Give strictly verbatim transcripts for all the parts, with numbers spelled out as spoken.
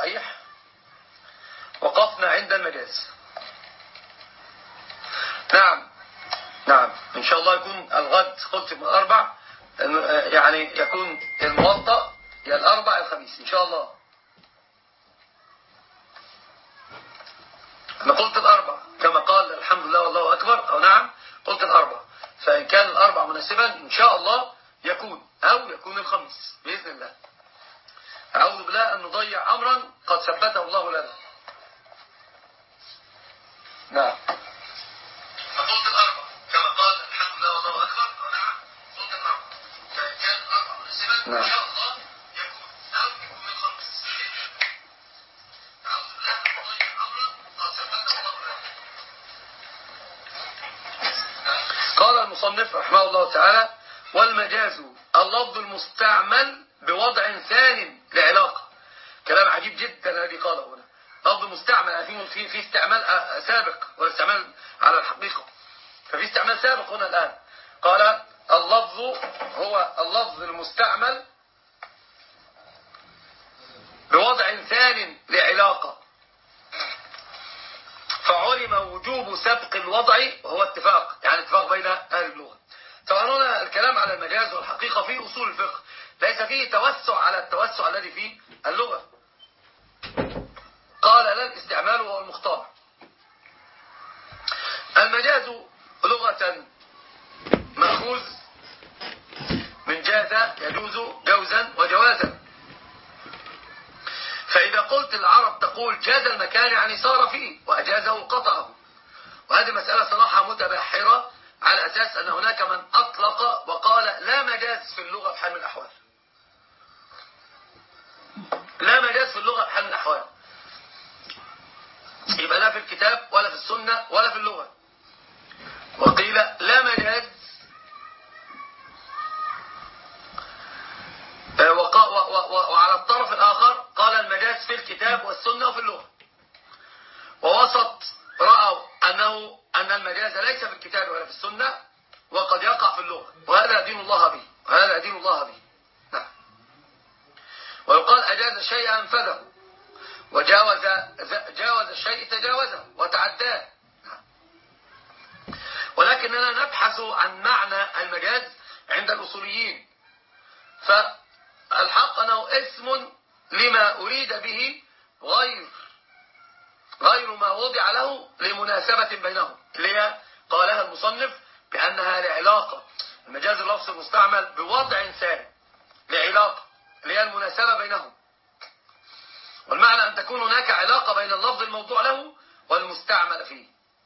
صحيح وقفنا عند المجاز. نعم نعم إن شاء الله يكون الغد قلت من الأربع، يعني يكون الموطأ يا الأربع الخميس إن شاء الله. أنا قلت الأربع كما قال الحمد لله والله أكبر، أو نعم قلت الأربع، فإن كان الأربع مناسبا إن شاء الله يكون، أو يكون الخميس بإذن الله. أعوذ بالله أن نضيع أمرا قد ثبته الله لنا. نعم فقلت الأربع كما قال الحمد لله والله أكبر، أو نعم قلت الأربع، فإن كان الأربع مناسبا إن شاء الله يكون، أو يكون الخميس. أعوذ بالله أن نضيع أمرا قد ثبته الله لنا. قال المصنف رحمه الله تعالى: والمجاز اللفظ المستعمل بوضع ثان لعلاقة. كلام عجيب جدا الذي قاله هنا، لفظ مستعمل في في استعمال سابق والاستعمال على الحقيقة، ففي استعمال سابق هنا الآن. قال اللفظ هو اللفظ المستعمل بوضع ثان لعلاقة، فعلم وجوب سبق الوضع وهو اتفاق، يعني اتفاق بين أهل اللغة. طبعا هنا الكلام على المجاز والحقيقة في أصول الفقه، ليس فيه توسع على التوسع الذي في اللغة. قال لا الاستعمال هو المختار. المجاز لغة مأخوذ من جاز يجوز جوزا وجوازا، فإذا قلت العرب تقول جاز المكان يعني صار فيه، وأجازه قطعه. وهذه مسألة صراحة متبحرة، على أساس أن هناك من أطلق وقال لا مجاز في اللغة بحال من الأحوال، لا مجاز في اللغة بحال من الأحوال، يبقى لا في الكتاب ولا في السنة ولا في اللغة. وقيل لا مجاز، وعلى الطرف الآخر قال المجاز في الكتاب والسنة وفي اللغة. ووسط رأوا أنه أن المجاز ليس في الكتاب ولا في السنة، وقد يقع في اللغة، وهذا دين الله به، وهذا دين الله به. نعم. ويقال أجاز شيئا أنفذه، وجاوز جاوز الشيء تجاوزه وتعداه. نعم. ولكننا نبحث عن معنى المجاز عند الأصوليين، فالحق أنه اسم لما أريد به غير غير ما وضع له لمناسبة بينهم، اللي هي قالها المصنف بأنها لعلاقة. المجاز اللفظ المستعمل بوضع ثاني لعلاقة، اللي هي المناسبة بينهم. والمعنى أن تكون هناك علاقة بين اللفظ الموضوع له والمستعمل فيه،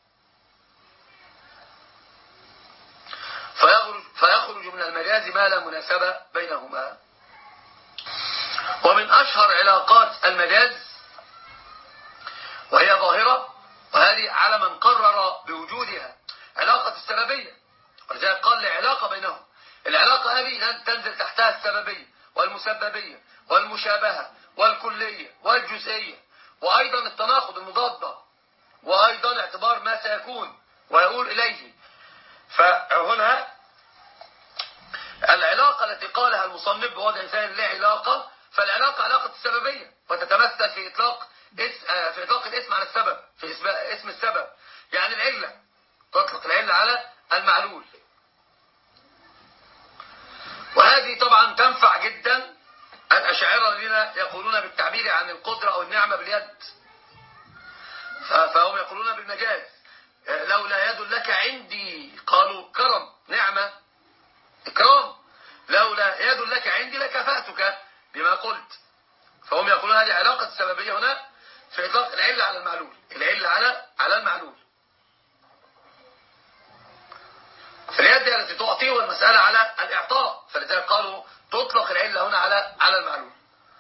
فيخرج, فيخرج من المجاز ما لا مناسبة بينهما. ومن أشهر علاقات المجاز وهي ظاهرة، وهذه على من قرر بوجودها، علاقة السببية. ولذلك قال لعلاقة بينهم. العلاقة هذه تنزل تحتها السببية والمسببية والمشابهة والكلية والجزئية، وأيضا التناقض المضادة، وأيضا اعتبار ما سيكون ويقول إليه. فهنا العلاقة التي قالها المصنف بوضع ثاني لعلاقة، فالعلاقة علاقة السببية، وتتمثل في إطلاق في إطلاق الاسم على السبب، في اسم السبب، يعني العلة، تطلق العلة على المعلول. وهذه طبعا تنفع جدا الأشاعرة الذين يقولون بالتعبير عن القدرة أو النعمة باليد، فهم يقولون بالمجاز. لولا يد لك عندي، قالوا كرم، نعمة، إكرام. لولا يد لك عندي لكفأتك بما قلت. فهم يقولون هذه علاقة السببية هنا في إطلاق العلة على المعلول، العلة على على المعلول. فاليد التي تعطي والمسألة على الإعطاء، فلذلك قالوا تطلق العلة هنا على على المعلول.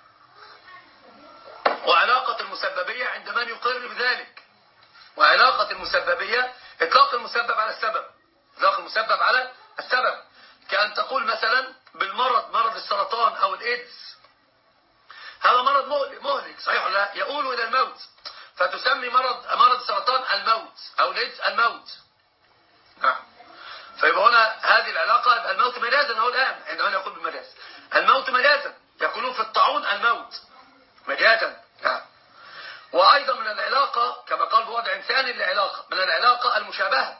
وعلاقة المسببية عند من يقر بذلك، وعلاقة المسببية إطلاق المسبب على السبب، إطلاق المسبب على السبب، كأن تقول مثلا بالمرض، مرض السرطان أو الإيدز، هذا مرض مهلك صحيح ولا يؤول إلى الموت، فتسمي مرض مرض السرطان الموت أو الإيدز الموت. نعم. فيبقى هنا هذه العلاقة، يبقى الموت مجازا هو الآن عندما يقول بالمجاز، الموت مجازا، يقولون في الطاعون الموت مجازا. نعم. وأيضا من العلاقة كما قال بوضع ثاني للعلاقة، من العلاقة المشابهة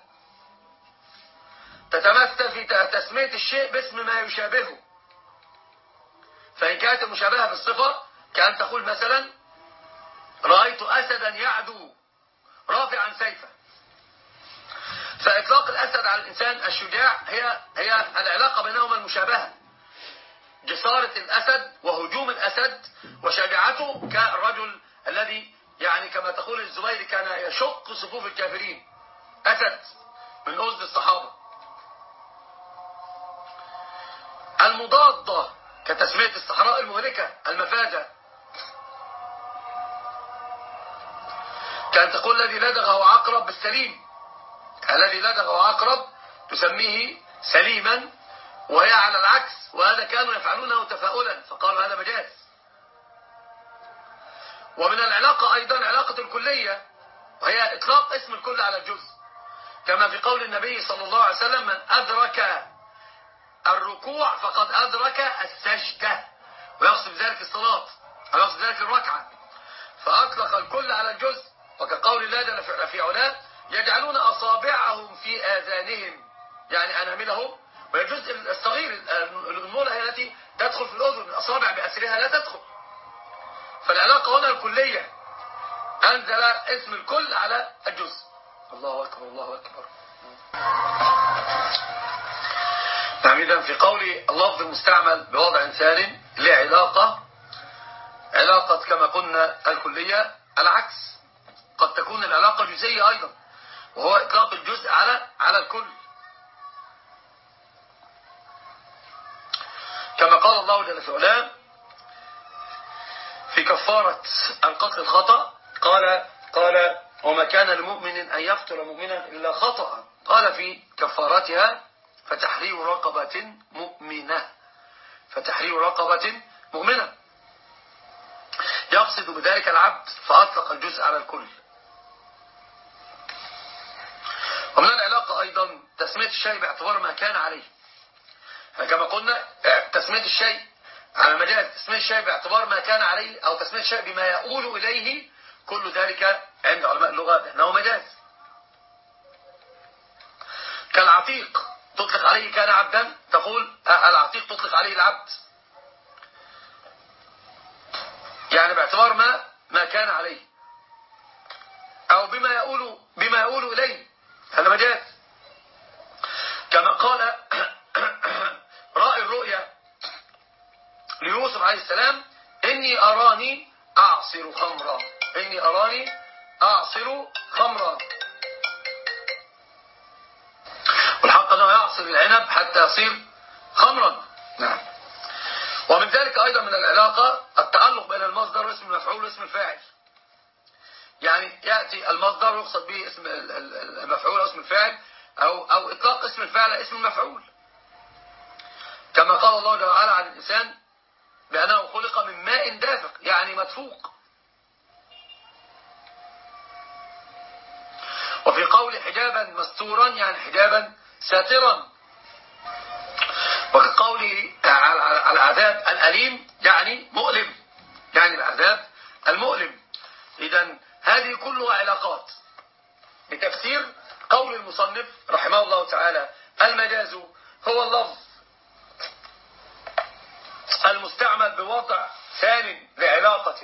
تتمثل في تسمية الشيء باسم ما يشابهه. فإن كانت المشابهة في الصفة كأن تقول مثلا رأيت أسدا يعدو رافعا سيفه، فإطلاق الأسد على الإنسان الشجاع هي هي العلاقة بينهما المشابهة، جسارة الأسد وهجوم الأسد وشجاعته كالرجل الذي يعني كما تقول الزبير كان يشق صفوف الكافرين، أسد من أسد الصحابة. المضادة كتسمية الصحراء المهلكة المفازة، كأن تقول الذي لدغه عقرب بالسليم، الذي لدغه عقرب تسميه سليما، وهي على العكس، وهذا كانوا يفعلونه تفاؤلا فقالوا هذا مجاز. ومن العلاقة أيضا علاقة الكلية، وهي إطلاق اسم الكل على الجزء، كما في قول النبي صلى الله عليه وسلم من أدرك الركوع فقد أدرك السجدة، ويقصد ذلك الصلاة ويقصد ذلك الركعة، فأطلق الكل على الجزء. وكقول الله جل في علاه يجعلون أصابعهم في آذانهم، يعني أناملهم، والجزء الصغير الأنملة هي التي تدخل في الأذن، الأصابع بأسرها لا تدخل. فالعلاقة هنا الكلية، أنزل اسم الكل على الجزء. الله أكبر الله أكبر. نعم، إذن في قول اللفظ المستعمل بوضع ثاني لعلاقة، علاقة كما قلنا الكلية العكس، قد تكون العلاقة جزئية أيضا، وهو إطلاق الجزء على على الكل، كما قال الله جل في علاه في كفارة القتل الخطأ، قال قال وما كان لمؤمن أن يقتل مؤمنا إلا خطأ، قال في كفارتها فتحرير رقبة مؤمنة، فتحرير رقبة مؤمنة، يقصد بذلك العبد، فأطلق الجزء على الكل. ومن العلاقة أيضا تسمية الشيء باعتبار ما كان عليه، كما قلنا تسمية الشيء على مجال تسمية الشيء باعتبار ما كان عليه، أو تسمية الشيء بما يؤول إليه، كل ذلك عند علماء اللغة بأنه مجاز. كالعتيق تطلق عليه كان عبدا، تقول العتيق تطلق عليه العبد، يعني باعتبار ما ما كان عليه، أو بما يؤول بما يؤول إليه، هذا مجاز. كما قال رائي الرؤيا ليوسف عليه السلام إني أراني أعصر خمرا، إني أراني أعصر خمرا، والحق أنه يعصر العنب حتى يصير خمرا. نعم. ومن ذلك أيضا من العلاقة التعلق بين المصدر واسم المفعول واسم الفاعل، يعني يأتي المصدر يقصد به اسم المفعول واسم الفاعل، أو, أو إطلاق اسم الفاعل اسم المفعول، كما قال الله جل وعلا عن الإنسان بأنه خلق من ماء دافق، يعني مدفوق. وفي قول حجابا مستورا يعني حجابا ساترا. وكقوله على العذاب الأليم يعني مؤلم، يعني العذاب المؤلم. إذن هذه كلها علاقات. بتفسير قول المصنف رحمه الله تعالى المجاز هو اللفظ المستعمل بوضع ثاني لعلاقة.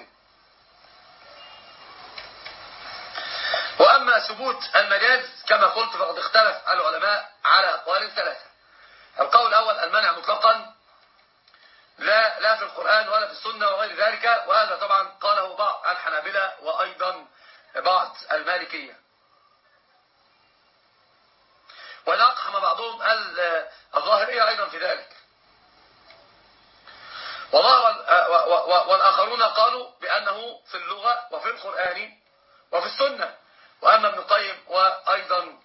وأما ثبوت المجاز كما قلت فقد اختلف العلماء على أقوال ثلاثة. القول الأول المنع مطلقا، لا لا في القرآن ولا في السنة وغير ذلك، وهذا طبعا قاله بعض الحنابلة وأيضا بعض المالكية، ونقحم بعضهم الظاهرية أيضا في ذلك. والآخرون قالوا بأنه في اللغة وفي القرآن وفي السنة. وأما ابن القيم وأيضا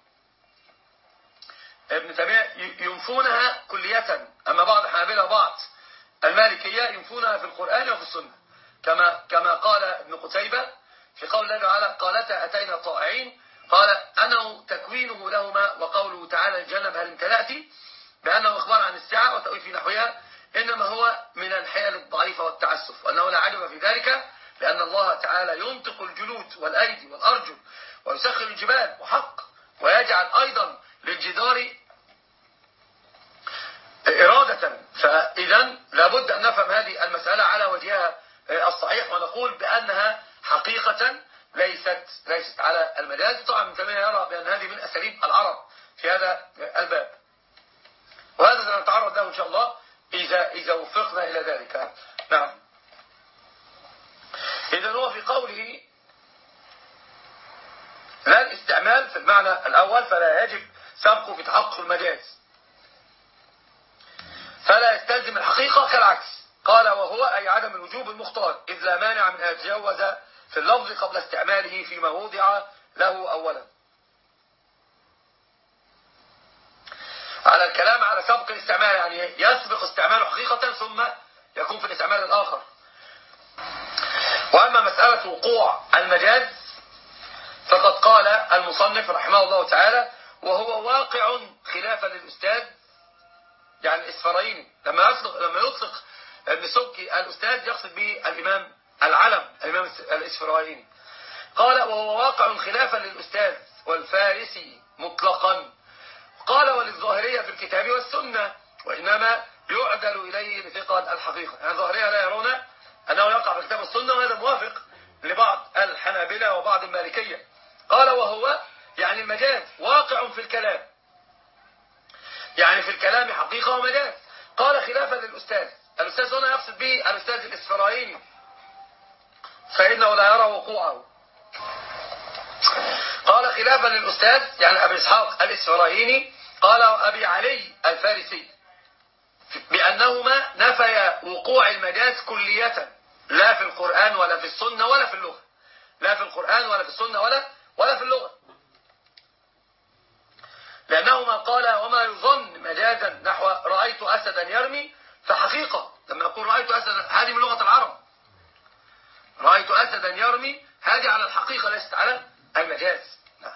ابن تيمية ينفونها كلية، أما بعض الحنابلة وبعض المالكية ينفونها في القرآن وفي السنة، كما كما قال ابن قتيبة في قول الله تعالى قالتا أتينا طائعين، قال أنه تكوينه لهما، وقوله تعالى الجنة هل امتلأت بأنه إخبار عن الساعة وتأويل في نحوها، إنما هو من الحيل الضعيفة والتعسف، وأنه لا عجب في ذلك لأن الله تعالى ينطق الجلود والأيدي والأرجل ويسخر الجبال وحق، ويجعل أيضا للجدار إرادة. فإذا لابد أن نفهم هذه المسألة على وجهها الصحيح، ونقول بأنها حقيقة ليست ليست على المجاز. طبعا من تيمية يرى بأن هذه من أساليب العرب في هذا الباب، وهذا سنتعرض له إن شاء الله إذا إذا وفقنا إلى ذلك. نعم. إذا هو في قوله لا الاستعمال في المعنى الأول فلا يجب سبقه في تحقق المجاز، فلا يستلزم الحقيقة كالعكس. قال وهو أي عدم الوجوب المختار، إذ لا مانع من أن يتجوز في اللفظ قبل استعماله فيما وضع له أولا. على الكلام على سبق الاستعمال، يعني يسبق استعماله حقيقة ثم يكون في الاستعمال الآخر. وأما مسألة وقوع المجاز فقد قال المصنف رحمه الله تعالى وهو واقع خلافا للأستاذ، يعني الإسفرايني لما يطلق لما يطلق ابن سبكي الأستاذ يقصد به الإمام العلم الإمام الإسفرايني. قال وهو واقع خلافا للأستاذ والفارسي مطلقا. قال وللظاهرية في الكتاب والسنة، وإنما يعدل إليه لثقل الحقيقة. يعني الظاهرية لا يرون أنه يقع في الكتاب والسنة، وهذا موافق لبعض الحنابلة وبعض المالكية. قال وهو يعني المجاز واقع في الكلام، يعني في الكلام حقيقة ومجاز. قال خلافا للأستاذ، الأستاذ هنا يقصد به الأستاذ الإسفرايني فإنه لا يرى وقوعه. قال خلافا للأستاذ يعني أبي إسحاق الإسفرايني، قال أبي علي الفارسي بأنهما نفيا وقوع المجاز كلية، لا في القرآن ولا في السنة ولا في اللغة، لا في القرآن ولا في السنة ولا ولا في اللغة، لأنهما قال وما يظن مجازا نحو رأيت أسدا يرمي فحقيقة. لما نقول رأيت أسدا هذه من لغة العرب، رأيت أسدا يرمي هذه على الحقيقة ليست على المجاز. نعم.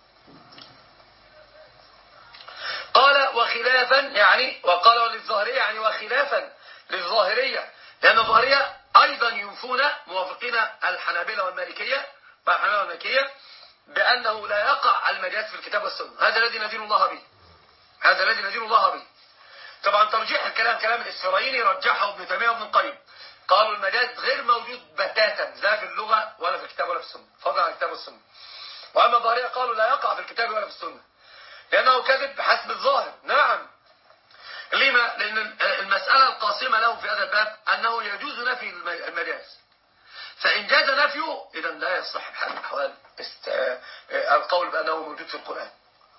قال وخلافا يعني وقال للظاهرية يعني وخلافا للظاهرية، لأن الظاهرية أيضا ينفون موافقين الحنابلة والمالكية والحنابلة والمالكية بأنه لا يقع المجاز في الكتاب والسنة. هذا الذي ندين الله به، هذا الذي ندين الله به. طبعا ترجيح الكلام كلام الإسفرايني رجحه ابن تيمية وابن القيم، قالوا المجاز غير موجود بتاتا لا في اللغة ولا في الكتاب ولا في السنة، فضلا عن الكتاب والسنة. وأما الظاهرية قالوا لا يقع في الكتاب ولا في السنة لأنه كذب بحسب الظاهر. نعم. لما؟ لأن المسألة القاسمة له في هذا الباب أنه يجوز نفي المجاز، فإن جاز نفيه إذا لا يصح بحال من الأحوال القول بأنه موجود في القرآن.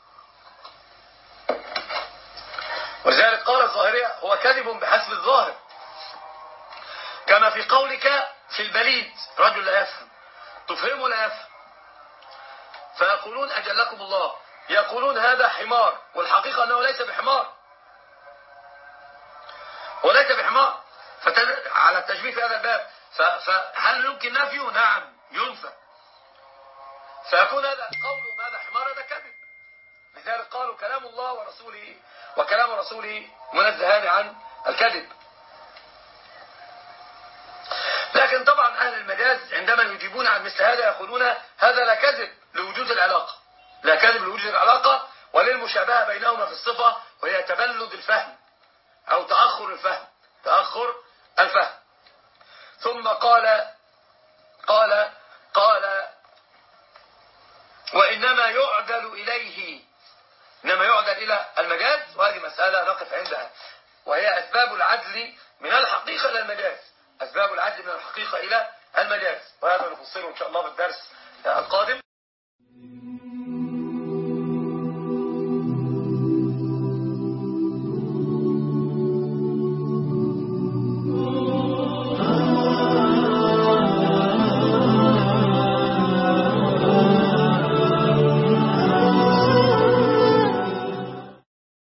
ولذلك قال الظاهرية هو كذب بحسب الظاهر، كما في قولك في البليد رجل لا يفهم تفهمه لا يفهم، فيقولون أجلكم الله يقولون هذا حمار، والحقيقة أنه ليس بحمار وليس بحمار. على التشبيه في هذا الباب فهل يمكن نفيه؟ نعم ينفى، فيكون هذا قول هذا حمار هذا كذب. لذلك قالوا كلام الله ورسوله وكلام رسوله منزهان عن الكذب. لكن طبعا أهل المجاز عندما يجيبون عن مثل هذا يقولون هذا لا كذب لوجود العلاقة، لا كذب لوجود العلاقة وللمشابهة بينهما في الصفة، وهي تبلد الفهم أو تأخر الفهم، تأخر الفهم. ثم قال قال قال وإنما يعدل إليه، إنما يعدل إلى المجاز، وهذه مسألة نقف عندها، وهي أسباب العدل من الحقيقة إلى المجاز، أسباب العدل من الحقيقة إلى المجاز، وهذا نفصله إن شاء الله في الدرس القادم.